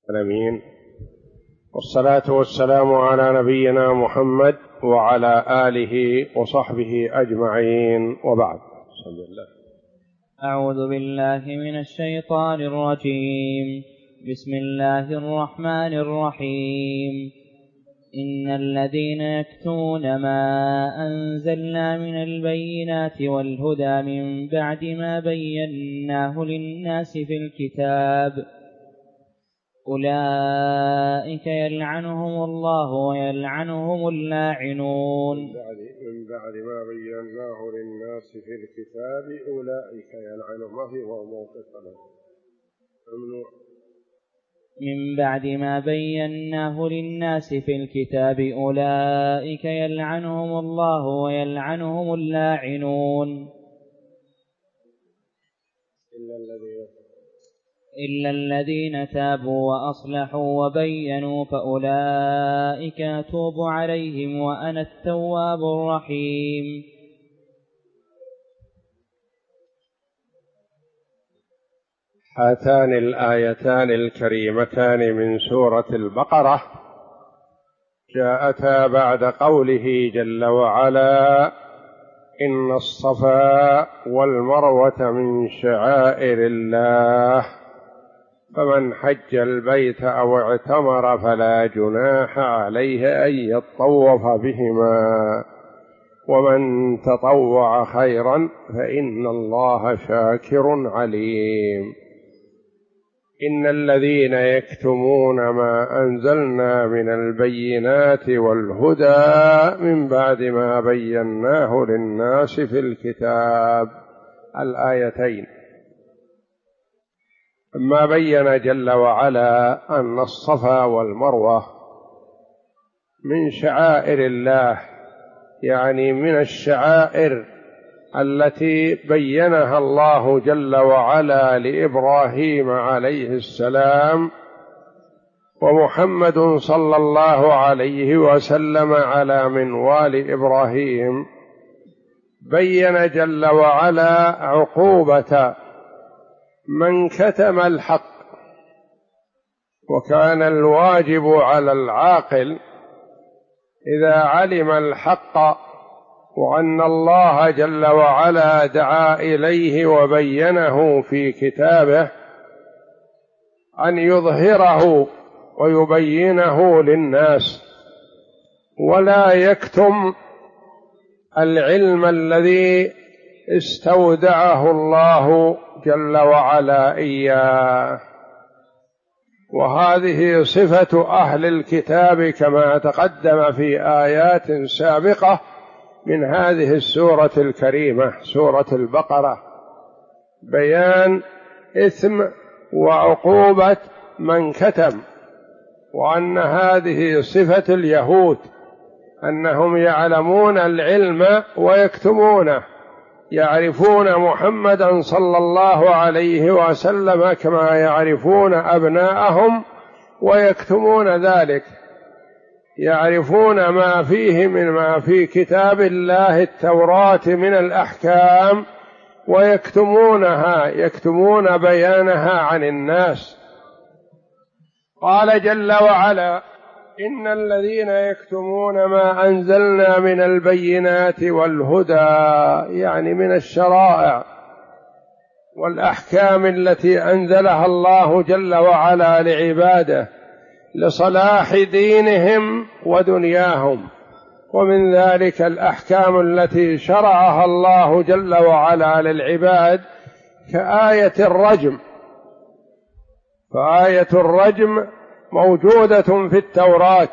العالمين، والصلاة والسلام على نبينا محمد وعلى آله وصحبه أجمعين، وبعد. أعوذ بالله من الشيطان الرجيم. بسم الله الرحمن الرحيم. إن الذين يكتمون ما أنزلنا من البينات والهدى من بعد ما بيناه للناس في الكتاب أولئك يلعنهم الله ويلعنهم اللاعنون. من بعد ما بيناه للناس في الكتاب أولئك يلعنهم، ما في موقف ممنوع. من بعد ما بيناه للناس في الكتاب أولئك يلعنهم الله ويلعنهم اللاعنون إلا الذين تابوا وأصلحوا وبينوا فأولئك أتوب عليهم وأنا التواب الرحيم. هاتان الآيتان الكريمتان من سورة البقرة جاءتا بعد قوله جل وعلا: إن الصفا والمروة من شعائر الله، فمن حج البيت أو اعتمر فلا جناح عليه أن يطوف بهما، ومن تطوع خيرا فإن الله شاكر عليم. إن الذين يكتمون ما أنزلنا من البينات والهدى من بعد ما بيناه للناس في الكتاب، الآيتين. ما بين جل وعلا أن الصفا والمروة من شعائر الله، يعني من الشعائر التي بينها الله جل وعلا لإبراهيم عليه السلام، ومحمد صلى الله عليه وسلم على منوال إبراهيم. بين جل وعلا عقوبة من كتم الحق، وكان الواجب على العاقل إذا علم الحق وأن الله جل وعلا دعا إليه وبينه في كتابه أن يظهره ويبينه للناس، ولا يكتم العلم الذي استودعه الله جل وعلا إياه. وهذه صفة أهل الكتاب كما تقدم في آيات سابقة من هذه السورة الكريمة، سورة البقرة، بيان إثم وعقوبة من كتم، وأن هذه صفة اليهود، أنهم يعلمون العلم ويكتمونه، يعرفون محمدا صلى الله عليه وسلم كما يعرفون أبناءهم ويكتمون ذلك، يعرفون ما فيه من ما في كتاب الله التوراة من الأحكام ويكتمونها، يكتمون بيانها عن الناس. قال جل وعلا: إن الذين يكتمون ما أنزلنا من البينات والهدى، يعني من الشرائع والأحكام التي أنزلها الله جل وعلا لعباده لصلاح دينهم ودنياهم، ومن ذلك الأحكام التي شرعها الله جل وعلا للعباد كآية الرجم. فآية الرجم موجودة في التوراة،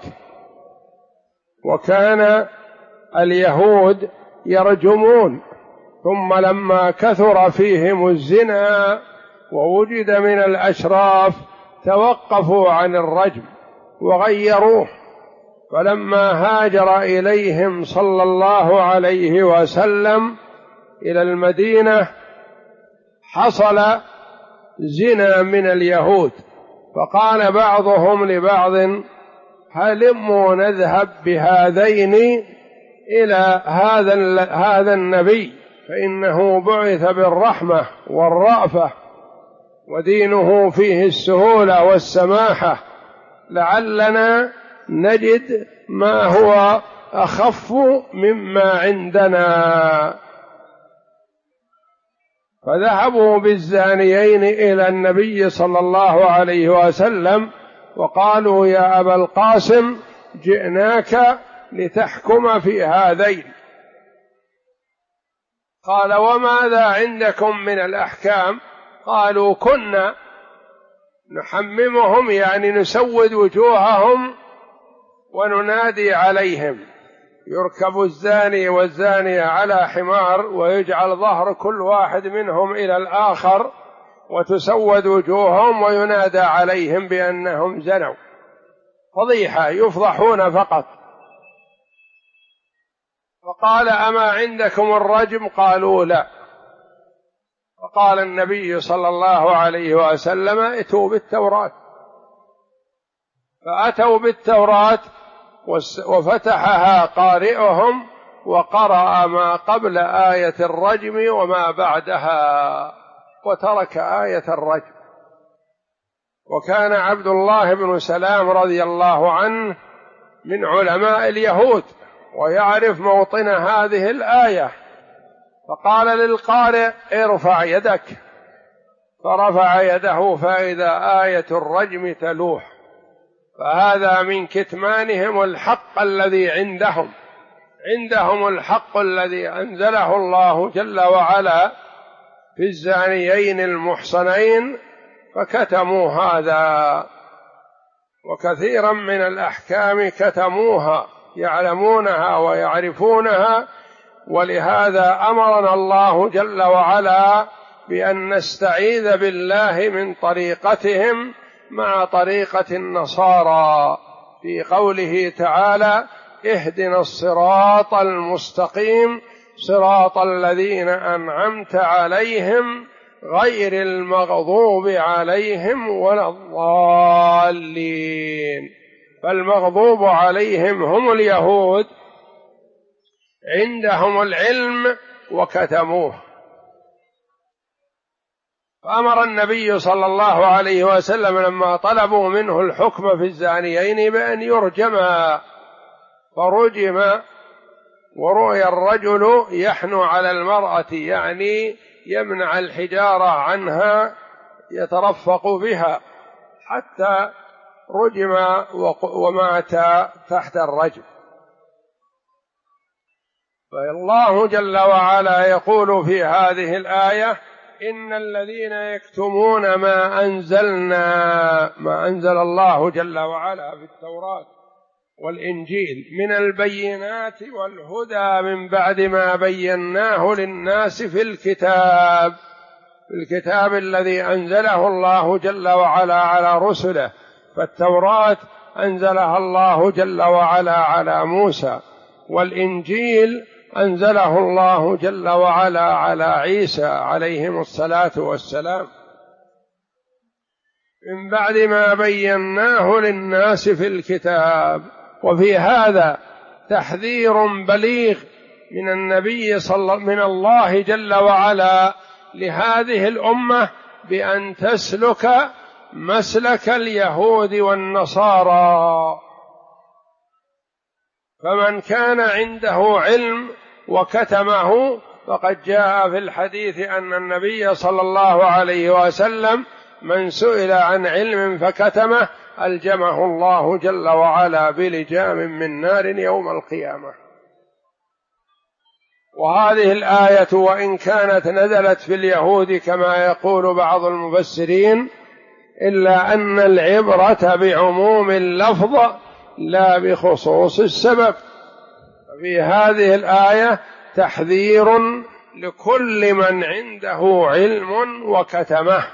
وكان اليهود يرجمون، ثم لما كثر فيهم الزنا ووجد من الأشراف توقفوا عن الرجم وغيروه. فلما هاجر إليهم صلى الله عليه وسلم إلى المدينة حصل زنا من اليهود، فقال بعضهم لبعض: هلموا نذهب بهذين إلى هذا النبي، فإنه بعث بالرحمة والرأفة ودينه فيه السهولة والسماحة، لعلنا نجد ما هو أخف مما عندنا. فذهبوا بالزانيين إلى النبي صلى الله عليه وسلم وقالوا: يا أبا القاسم، جئناك لتحكم في هذين. قال: وماذا عندكم من الأحكام؟ قالوا: كنا نحممهم، يعني نسود وجوههم وننادي عليهم. يركب الزاني والزانية على حمار ويجعل ظهر كل واحد منهم إلى الآخر وتسود وجوههم وينادى عليهم بأنهم زنوا، فضيحة، يفضحون فقط. فقال: أما عندكم الرجم؟ قالوا: لا. فقال النبي صلى الله عليه وسلم: ائتوا بالتوراة. فأتوا بالتوراة وفتحها قارئهم وقرأ ما قبل آية الرجم وما بعدها، وترك آية الرجم. وكان عبد الله بن سلام رضي الله عنه من علماء اليهود ويعرف موطن هذه الآية، فقال للقارئ: ارفع يدك، فرفع يده فإذا آية الرجم تلوح. فهذا من كتمانهم الحق الذي عندهم الحق الذي أنزله الله جل وعلا في الزانيين المحصنين، فكتموا هذا. وكثيرا من الأحكام كتموها، يعلمونها ويعرفونها، ولهذا أمرنا الله جل وعلا بأن نستعيذ بالله من طريقتهم مع طريقة النصارى في قوله تعالى: اهدنا الصراط المستقيم صراط الذين أنعمت عليهم غير المغضوب عليهم ولا الضالين. فالمغضوب عليهم هم اليهود، عندهم العلم وكتموه. فأمر النبي صلى الله عليه وسلم لما طلبوا منه الحكم في الزانيين بأن يرجما، فرجم، ورؤي الرجل يحنو على المرأة، يعني يمنع الحجارة عنها، يترفق بها، حتى رجم ومات تحت الرجم. فالله جل وعلا يقول في هذه الآية: إن الذين يكتمون ما أنزل الله جل وعلا في التوراة والإنجيل من البينات والهدى من بعد ما بيناه للناس في الكتاب الذي أنزله الله جل وعلا على رسله. فالتوراة أنزلها الله جل وعلا على موسى، والإنجيل أنزله الله جل وعلا على عيسى عليهم الصلاة والسلام، من بعد ما بيناه للناس في الكتاب. وفي هذا تحذير بليغ من النبي من الله جل وعلا لهذه الأمة بأن تسلك مسلك اليهود والنصارى. فمن كان عنده علم وكتمه، فقد جاء في الحديث أن النبي صلى الله عليه وسلم من سئل عن علم فكتمه ألجمه الله جل وعلا بلجام من نار يوم القيامة. وهذه الآية وإن كانت نزلت في اليهود كما يقول بعض المفسرين، إلا أن العبرة بعموم اللفظ لا بخصوص السبب. في هذه الآية تحذير لكل من عنده علم وكتمه.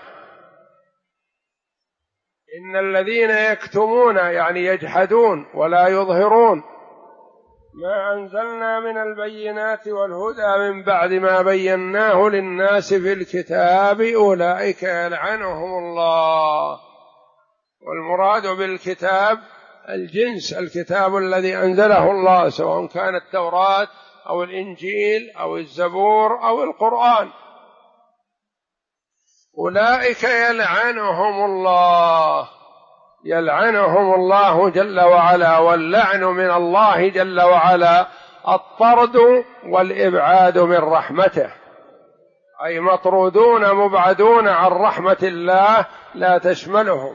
إن الذين يكتمون يعني يجحدون ولا يظهرون ما أنزلنا من البينات والهدى من بعد ما بيناه للناس في الكتاب أولئك يلعنهم الله. والمراد بالكتاب الجنس، الكتاب الذي أنزله الله، سواء كان التوراة أو الإنجيل أو الزبور أو القرآن. أولئك يلعنهم الله، يلعنهم الله جل وعلا، واللعن من الله جل وعلا الطرد والإبعاد من رحمته، أي مطرودون مبعدون عن رحمة الله لا تشملهم.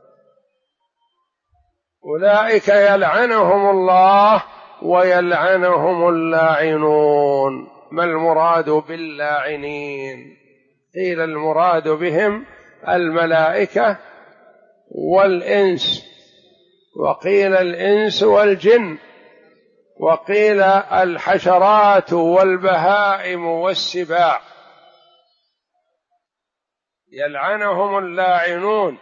أولئك يلعنهم الله ويلعنهم اللاعنون. ما المراد باللاعنين؟ قيل المراد بهم الملائكة والإنس، وقيل الإنس والجن، وقيل الحشرات والبهائم والسباع. يلعنهم اللاعنون،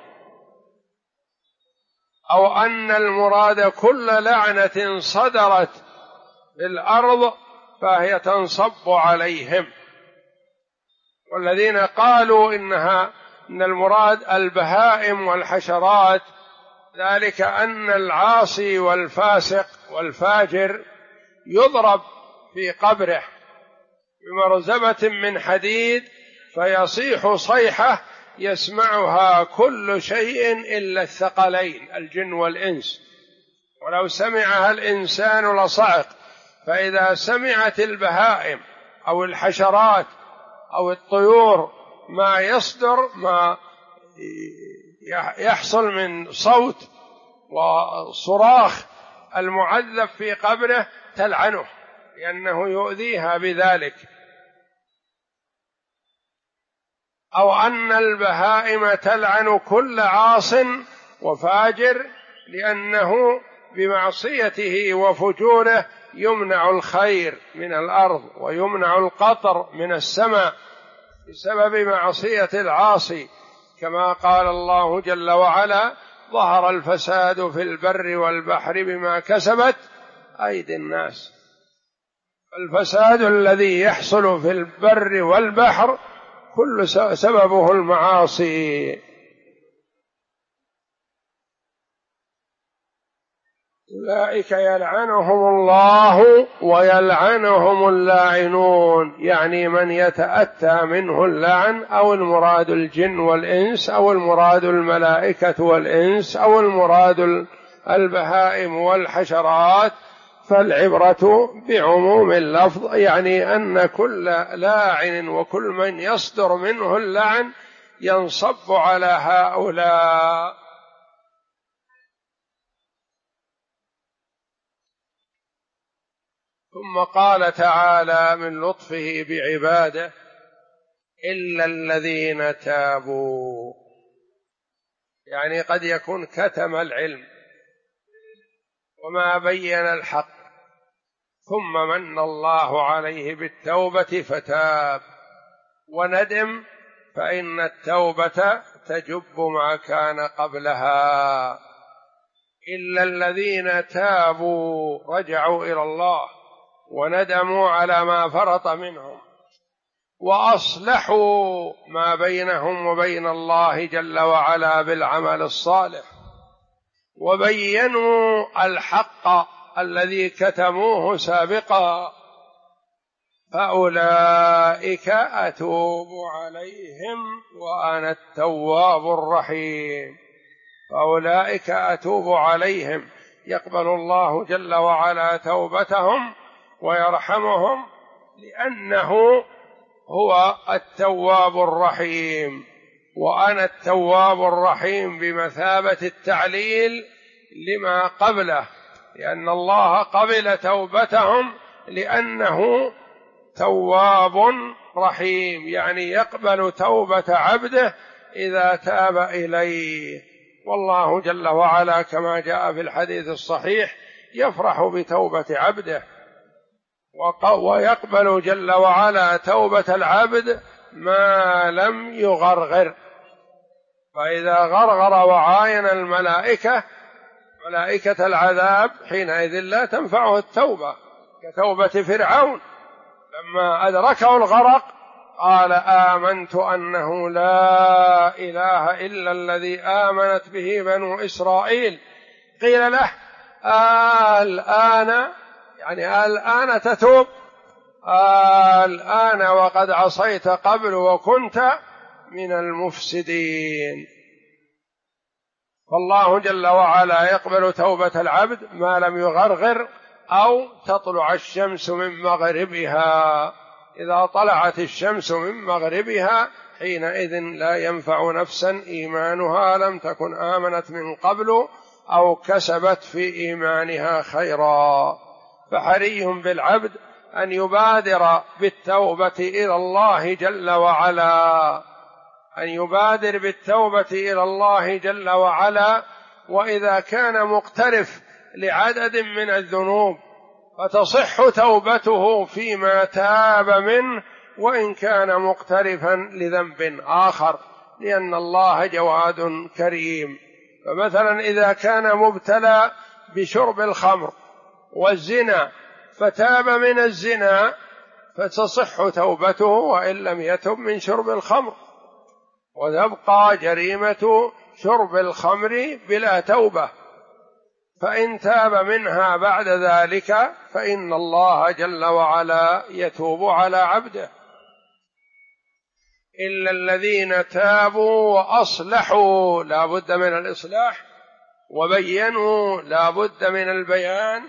أو أن المراد كل لعنة صدرت في الأرض فهي تنصب عليهم. والذين قالوا إن المراد البهائم والحشرات، ذلك أن العاصي والفاسق والفاجر يضرب في قبره بمرزبة من حديد فيصيح صيحة يسمعها كل شيء إلا الثقلين الجن والإنس، ولو سمعها الإنسان لصعق. فإذا سمعت البهائم أو الحشرات أو الطيور ما يصدر، ما يحصل من صوت وصراخ المعذب في قبره، تلعنه لأنه يؤذيها بذلك. أو أن البهائم تلعن كل عاص وفاجر، لأنه بمعصيته وفجوره يمنع الخير من الأرض ويمنع القطر من السماء بسبب معصية العاصي، كما قال الله جل وعلا: ظهر الفساد في البر والبحر بما كسبت أيدي الناس. الفساد الذي يحصل في البر والبحر كل سببه المعاصي. أولئك يلعنهم الله ويلعنهم اللاعنون، يعني من يتأتى منه اللعن، أو المراد الجن والإنس، أو المراد الملائكة والإنس، أو المراد البهائم والحشرات. فالعبرة بعموم اللفظ، يعني أن كل لاعن وكل من يصدر منه اللعن ينصب على هؤلاء. ثم قال تعالى من لطفه بعباده: إلا الذين تابوا، يعني قد يكون كتم العلم وما بين الحق، ثم من الله عليه بالتوبة فتاب وندم، فإن التوبة تجب ما كان قبلها. إلا الذين تابوا، رجعوا إلى الله وندموا على ما فرط منهم، وأصلحوا ما بينهم وبين الله جل وعلا بالعمل الصالح، وبينوا الحق الذي كتموه سابقا، فأولئك أتوب عليهم وأنا التواب الرحيم. فأولئك أتوب عليهم، يقبل الله جل وعلا توبتهم ويرحمهم، لأنه هو التواب الرحيم. وأنا التواب الرحيم بمثابة التعليل لما قبله، لأن الله قبل توبتهم لأنه تواب رحيم، يعني يقبل توبة عبده إذا تاب إليه. والله جل وعلا كما جاء في الحديث الصحيح يفرح بتوبة عبده، ويقبل جل وعلا توبة العبد ما لم يغرغر. فإذا غرغر وعاين الملائكة ملائكة العذاب حينئذ لا تنفعه التوبة، كتوبة فرعون لما أدركه الغرق قال: آمنت أنه لا إله إلا الذي آمنت به بنو إسرائيل. قيل له: الآن، يعني الآن تتوب؟ الآن وقد عصيت قبل وكنت من المفسدين. فالله جل وعلا يقبل توبة العبد ما لم يغرغر أو تطلع الشمس من مغربها. إذا طلعت الشمس من مغربها حينئذ لا ينفع نفسا إيمانها لم تكن آمنت من قبل أو كسبت في إيمانها خيرا. فحري بالعبد أن يبادر بالتوبة إلى الله جل وعلا، أن يبادر بالتوبة إلى الله جل وعلا. وإذا كان مقترف لعدد من الذنوب فتصح توبته فيما تاب منه وإن كان مقترفا لذنب آخر، لأن الله جواد كريم. فمثلا إذا كان مبتلى بشرب الخمر والزنا فتاب من الزنا فتصح توبته وإن لم يتب من شرب الخمر، وتبقى جريمة شرب الخمر بلا توبة. فإن تاب منها بعد ذلك فإن الله جل وعلا يتوب على عبده. إلا الذين تابوا وأصلحوا، لا بد من الإصلاح، وبينوا، لا بد من البيان،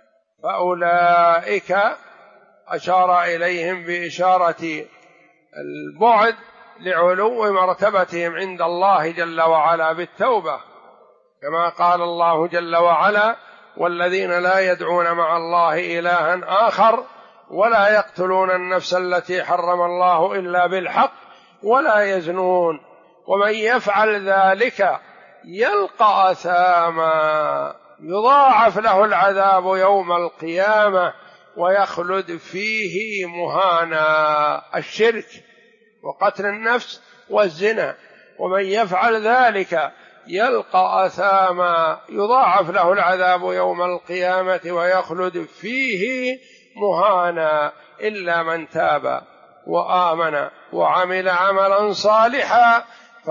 فأولئك أشار إليهم بإشارة البعد لعلو مرتبتهم عند الله جل وعلا بالتوبة، كما قال الله جل وعلا: والذين لا يدعون مع الله إلها آخر ولا يقتلون النفس التي حرم الله إلا بالحق ولا يزنون ومن يفعل ذلك يلقى أثاما يضاعف له العذاب يوم القيامة ويخلد فيه مهانا. الشرك وقتل النفس والزنا، ومن يفعل ذلك يلقى أثاما يضاعف له العذاب يوم القيامة ويخلد فيه مهانا إلا من تاب وآمن وعمل عملا صالحا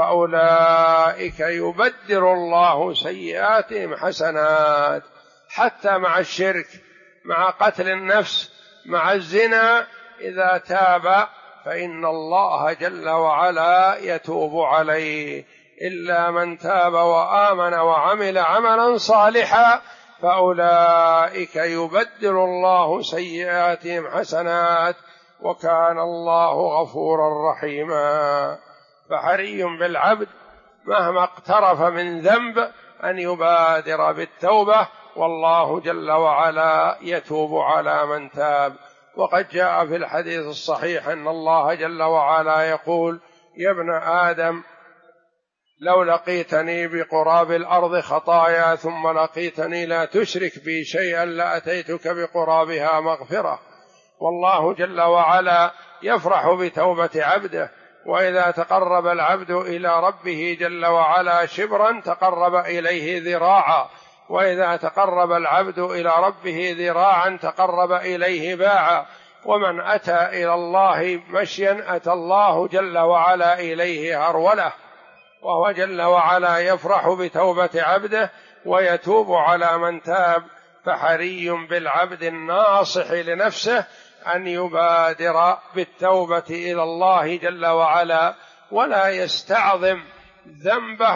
فأولئك يبدل الله سيئاتهم حسنات. حتى مع الشرك، مع قتل النفس، مع الزنا، إذا تاب فإن الله جل وعلا يتوب عليه. إلا من تاب وآمن وعمل عملا صالحا فأولئك يبدل الله سيئاتهم حسنات وكان الله غفورا رحيما. فحري بالعبد مهما اقترف من ذنب أن يبادر بالتوبة، والله جل وعلا يتوب على من تاب. وقد جاء في الحديث الصحيح أن الله جل وعلا يقول: يا ابن آدم لو لقيتني بقراب الأرض خطايا ثم لقيتني لا تشرك بي شيئا لأتيتك بقرابها مغفرة. والله جل وعلا يفرح بتوبة عبده، وإذا تقرب العبد إلى ربه جل وعلا شبرا تقرب إليه ذراعا، وإذا تقرب العبد إلى ربه ذراعا تقرب إليه باعا. ومن أتى إلى الله مشيا أتى الله جل وعلا إليه هرولة. وهو جل وعلا يفرح بتوبة عبده ويتوب على من تاب. فحري بالعبد الناصح لنفسه أن يبادر بالتوبة إلى الله جل وعلا، ولا يستعظم ذنبه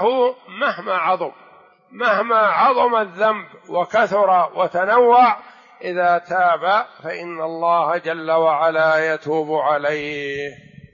مهما عظم الذنب وكثر وتنوع. إذا تاب فإن الله جل وعلا يتوب عليه.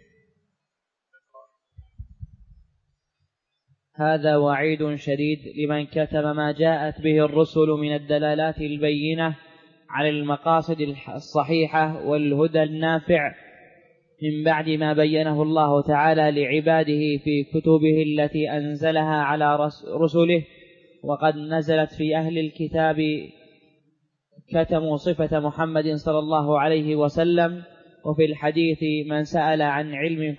هذا وعيد شديد لمن كتم ما جاءت به الرسل من الدلالات البينة على المقاصد الصحيحة والهدى النافع من بعد ما بينه الله تعالى لعباده في كتبه التي أنزلها على رسله. وقد نزلت في أهل الكتاب كتموا صفة محمد صلى الله عليه وسلم. وفي الحديث من سئل عن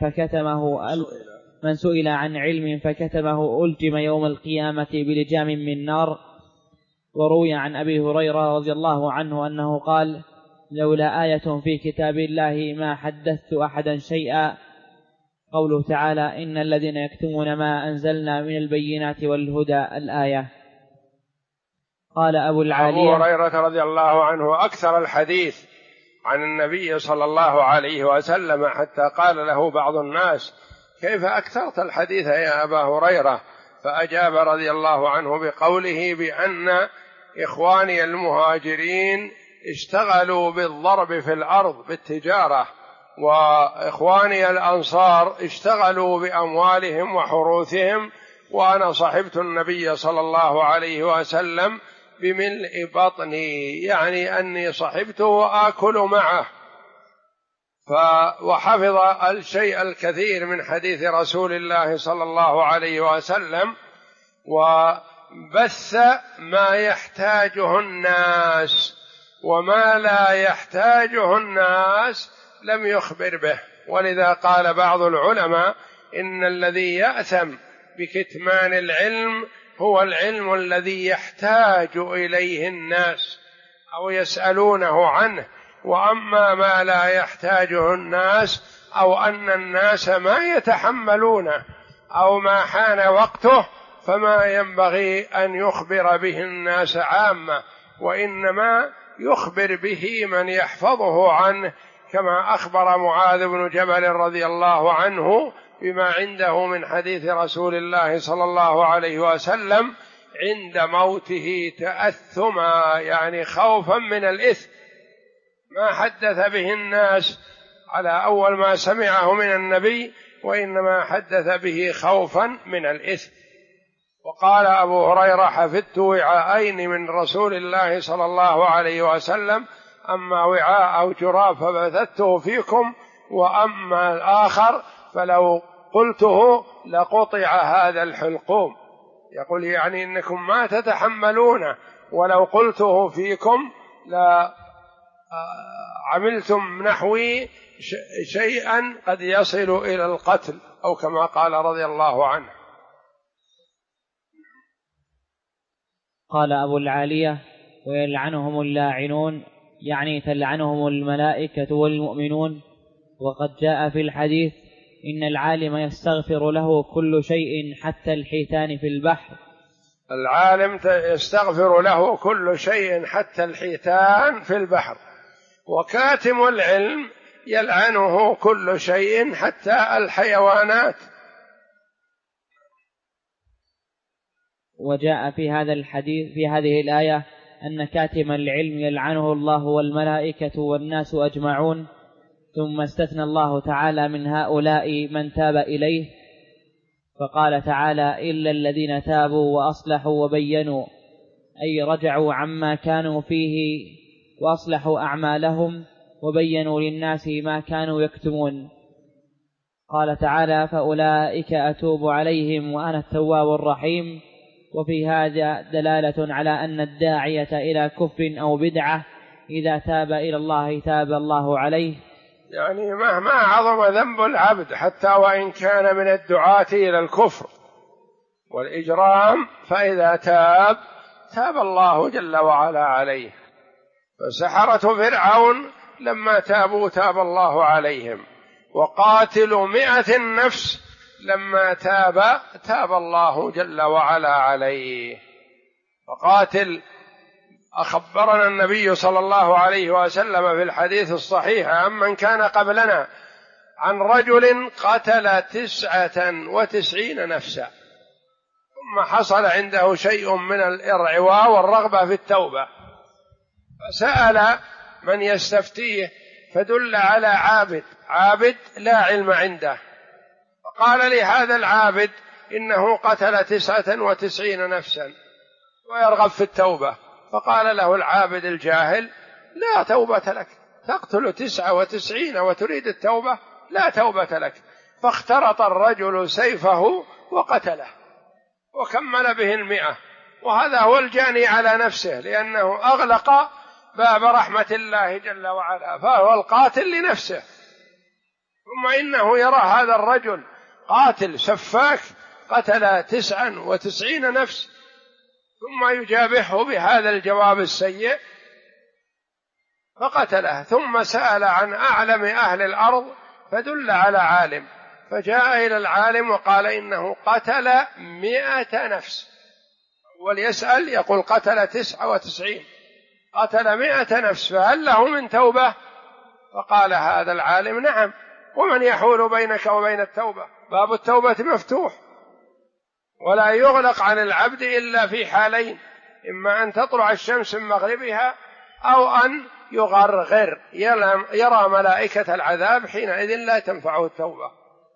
علم فكتمه ألجم يوم القيامة بلجام من نار. وروي عن أبي هريرة رضي الله عنه أنه قال: لولا آية في كتاب الله ما حدثت أحدا شيئا. قوله تعالى: إن الذين يكتمون ما أنزلنا من البينات والهدى، الآية. قال أبو هريرة رضي الله عنه أكثر الحديث عن النبي صلى الله عليه وسلم، حتى قال له بعض الناس: كيف أكثرت الحديث يا أبا هريرة؟ فأجاب رضي الله عنه بقوله بأن إخواني المهاجرين اشتغلوا بالضرب في الأرض بالتجارة، وإخواني الأنصار اشتغلوا بأموالهم وحروثهم، وأنا صحبت النبي صلى الله عليه وسلم بملء بطني، يعني أني صحبته وآكل معه، وحفظ الشيء الكثير من حديث رسول الله صلى الله عليه وسلم، وبث ما يحتاجه الناس، وما لا يحتاجه الناس لم يخبر به. ولذا قال بعض العلماء إن الذي يأثم بكتمان العلم هو العلم الذي يحتاج إليه الناس أو يسألونه عنه، وأما ما لا يحتاجه الناس أو أن الناس ما يتحملونه أو ما حان وقته فما ينبغي أن يخبر به الناس عامة، وإنما يخبر به من يحفظه عنه، كما أخبر معاذ بن جبل رضي الله عنه بما عنده من حديث رسول الله صلى الله عليه وسلم عند موته تأثما، يعني خوفا من الإثم، ما حدث به الناس على أول ما سمعه من النبي، وإنما حدث به خوفا من الإثم. وقال أبو هريرة: حفظت وعاءين من رسول الله صلى الله عليه وسلم، أما وعاء أو جراب فبثته فيكم، وأما الآخر فلو قلته لقطع هذا الحلقوم. يقول يعني إنكم ما تتحملونه، ولو قلته فيكم لعملتم نحوي شيئا قد يصل إلى القتل، أو كما قال رضي الله عنه. قال أبو العالية: ويلعنهم اللاعنون، يعني تلعنهم الملائكة والمؤمنون. وقد جاء في الحديث: إن العالم يستغفر له كل شيء حتى الحيتان في البحر. العالم يستغفر له كل شيء حتى الحيتان في البحر، وكاتم العلم يلعنه كل شيء حتى الحيوانات. وجاء في هذا الحديث في هذه الآية أن كاتم العلم يلعنه الله والملائكة والناس أجمعون، ثم استثنى الله تعالى من هؤلاء من تاب إليه، فقال تعالى: إلا الذين تابوا وأصلحوا وبينوا، أي رجعوا عما كانوا فيه وأصلحوا أعمالهم وبينوا للناس ما كانوا يكتمون. قال تعالى: فأولئك أتوب عليهم وأنا التواب الرحيم. وفي هذا دلالة على أن الداعية إلى كفر أو بدعة إذا تاب إلى الله تاب الله عليه. يعني مهما عظم ذنب العبد حتى وإن كان من الدعاة إلى الكفر والإجرام، فإذا تاب الله جل وعلا عليه. فسحرة فرعون لما تابوا تاب الله عليهم، وقاتل 100 نفس لما تاب الله جل وعلا عليه. فقاتل، أخبرنا النبي صلى الله عليه وسلم في الحديث الصحيح عمن كان قبلنا عن رجل قتل 99 نفسا، ثم حصل عنده شيء من الإرعواء والرغبة في التوبة، فسأل من يستفتيه فدل على عابد لا علم عنده، فقال لي هذا العابد إنه قتل 99 نفسا ويرغب في التوبة. فقال له العابد الجاهل: لا توبة لك، تقتل 99 وتريد التوبة؟ لا توبة لك. فاخترط الرجل سيفه وقتله وكمل به 100، وهذا هو الجاني على نفسه، لأنه أغلق باب رحمة الله جل وعلا، فهو القاتل لنفسه. ثم إنه يرى هذا الرجل قاتل سفاك قتل 99 نفس، ثم يجابهه بهذا الجواب السيء فقتله. ثم سأل عن أعلم أهل الأرض فدل على عالم، فجاء إلى العالم وقال إنه قتل 100 نفس، وليسأل يقول قتل 99، قتل 100 نفس، فهل له من توبة؟ فقال هذا العالم: نعم، ومن يحول بينك وبين التوبة؟ باب التوبة مفتوح ولا يغلق عن العبد إلا في حالين: إما أن تطلع الشمس من مغربها أو أن يغرغر يرى ملائكة العذاب، حينئذ لا تنفعه التوبة.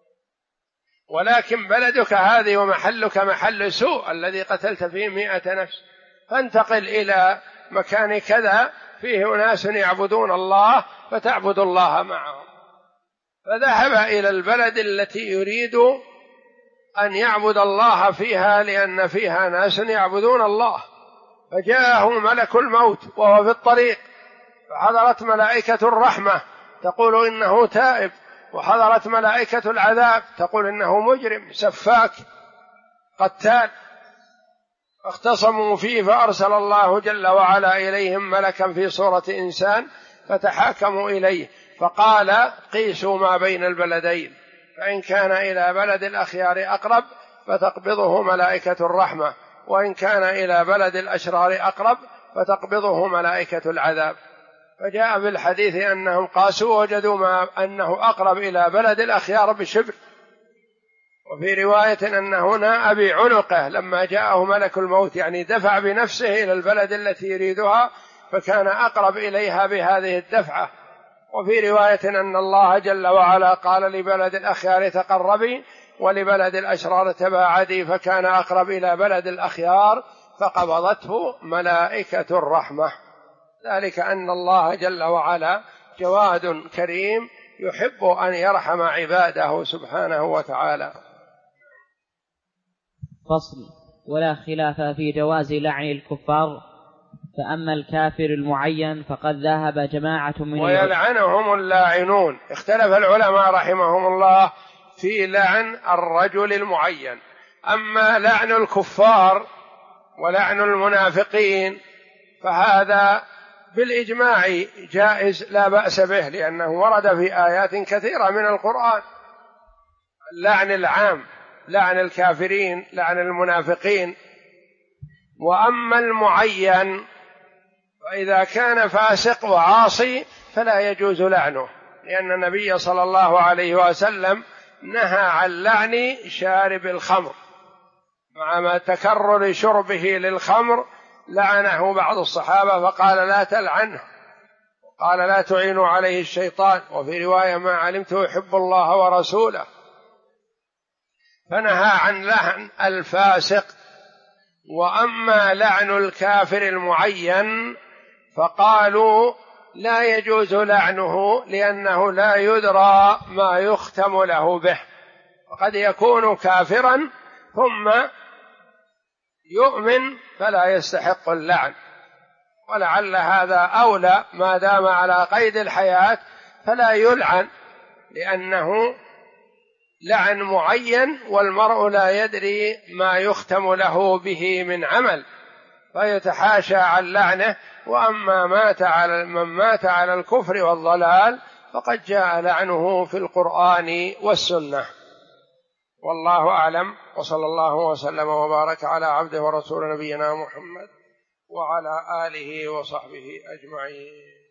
ولكن بلدك هذه ومحلك محل سوء الذي قتلت فيه 100 نفس، فانتقل إلى مكان كذا فيه أناس يعبدون الله فتعبد الله معهم. فذهب إلى البلد التي يريد أن يعبد الله فيها لأن فيها ناس يعبدون الله، فجاءه ملك الموت وهو في الطريق، فحضرت ملائكة الرحمة تقول إنه تائب، وحضرت ملائكة العذاب تقول إنه مجرم سفاك قتال، اختصموا فيه، فأرسل الله جل وعلا إليهم ملكا في صورة إنسان فتحاكموا إليه، فقال: قيسوا ما بين البلدين، فإن كان إلى بلد الأخيار أقرب فتقبضه ملائكة الرحمة، وإن كان إلى بلد الأشرار أقرب فتقبضه ملائكة العذاب. فجاء في الحديث أنهم قاسوا وجدوا أنه أقرب إلى بلد الأخيار بشبر، وفي رواية أنه ناء بعنقه لما جاءه ملك الموت، يعني دفع بنفسه إلى البلد التي يريدها فكان أقرب إليها بهذه الدفعة. وفي رواية أن الله جل وعلا قال لبلد الأخيار تقربي ولبلد الأشرار تباعدي، فكان أقرب إلى بلد الأخيار فقبضته ملائكة الرحمة. ذلك أن الله جل وعلا جواد كريم يحب أن يرحم عباده سبحانه وتعالى. فصل: ولا خلاف في جواز لعن الكفار، فأما الكافر المعين فقد ذهب جماعة من ويلعنهم اللاعنون. اختلف العلماء رحمهم الله في لعن الرجل المعين. أما لعن الكفار ولعن المنافقين فهذا بالإجماع جائز لا بأس به، لأنه ورد في آيات كثيرة من القرآن. اللعن العام لعن الكافرين لعن المنافقين. وأما المعين فإذا كان فاسق وعاصي فلا يجوز لعنه، لأن النبي صلى الله عليه وسلم نهى عن لعن شارب الخمر، مع ما تكرر شربه للخمر لعنه بعض الصحابة فقال: لا تلعنه، قال: لا تعينوا عليه الشيطان، وفي رواية: ما علمته يحب الله ورسوله. فنهى عن لعن الفاسق. وأما لعن الكافر المعين فقالوا لا يجوز لعنه، لأنه لا يدرى ما يختم له به، وقد يكون كافرا ثم يؤمن فلا يستحق اللعن، ولعل هذا أولى ما دام على قيد الحياة فلا يلعن، لأنه لعن معين والمرء لا يدري ما يختم له به من عمل فيتحاشى عن لعنه. وأما من مات على الكفر والضلال فقد جاء لعنه في القرآن والسنة. والله أعلم، وصلى الله وسلم وبارك على عبده ورسول نبينا محمد وعلى آله وصحبه أجمعين.